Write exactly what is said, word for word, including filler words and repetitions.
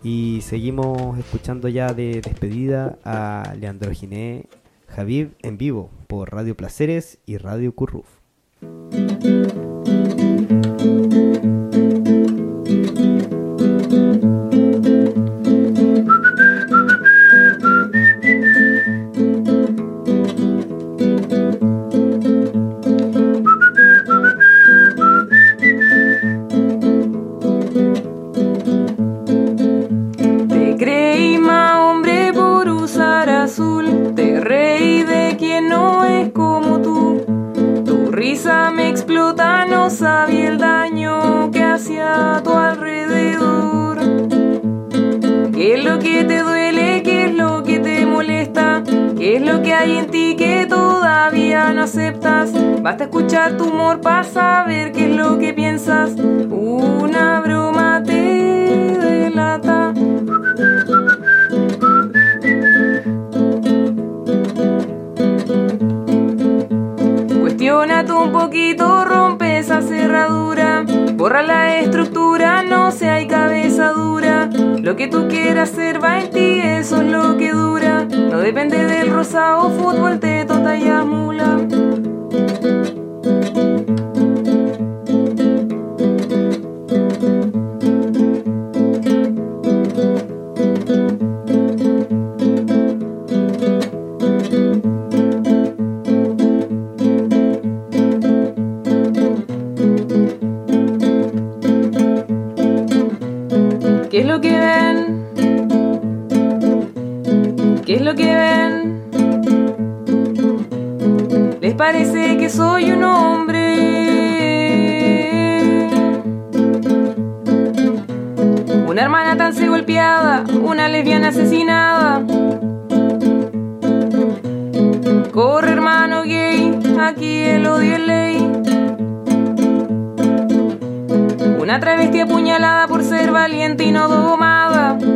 Y seguimos escuchando ya de despedida a Leandro Giné Habib en vivo por Radio Placeres y Radio Curruf. No sabía el daño que hacía a tu alrededor. ¿Qué es lo que te duele? ¿Qué es lo que te molesta? ¿Qué es lo que hay en ti que todavía no aceptas? Basta escuchar tu humor para saber qué es lo que piensas. Una broma te delata. Cuestiónate un poquito, rompe esa cerradura, borra la estructura, no se hay cabeza dura. Lo que tú quieras hacer va en ti, eso es lo que dura. No depende del rosado, fútbol, teto, talla, mula. ¿Qué es lo que ven? ¿Qué es lo que ven? ¿Les parece que soy un hombre? Una hermana tan golpeada, una lesbiana asesinada. Corre, hermano gay, aquí el odio es ley. Una travesti apuñalada por ser valiente y no domada.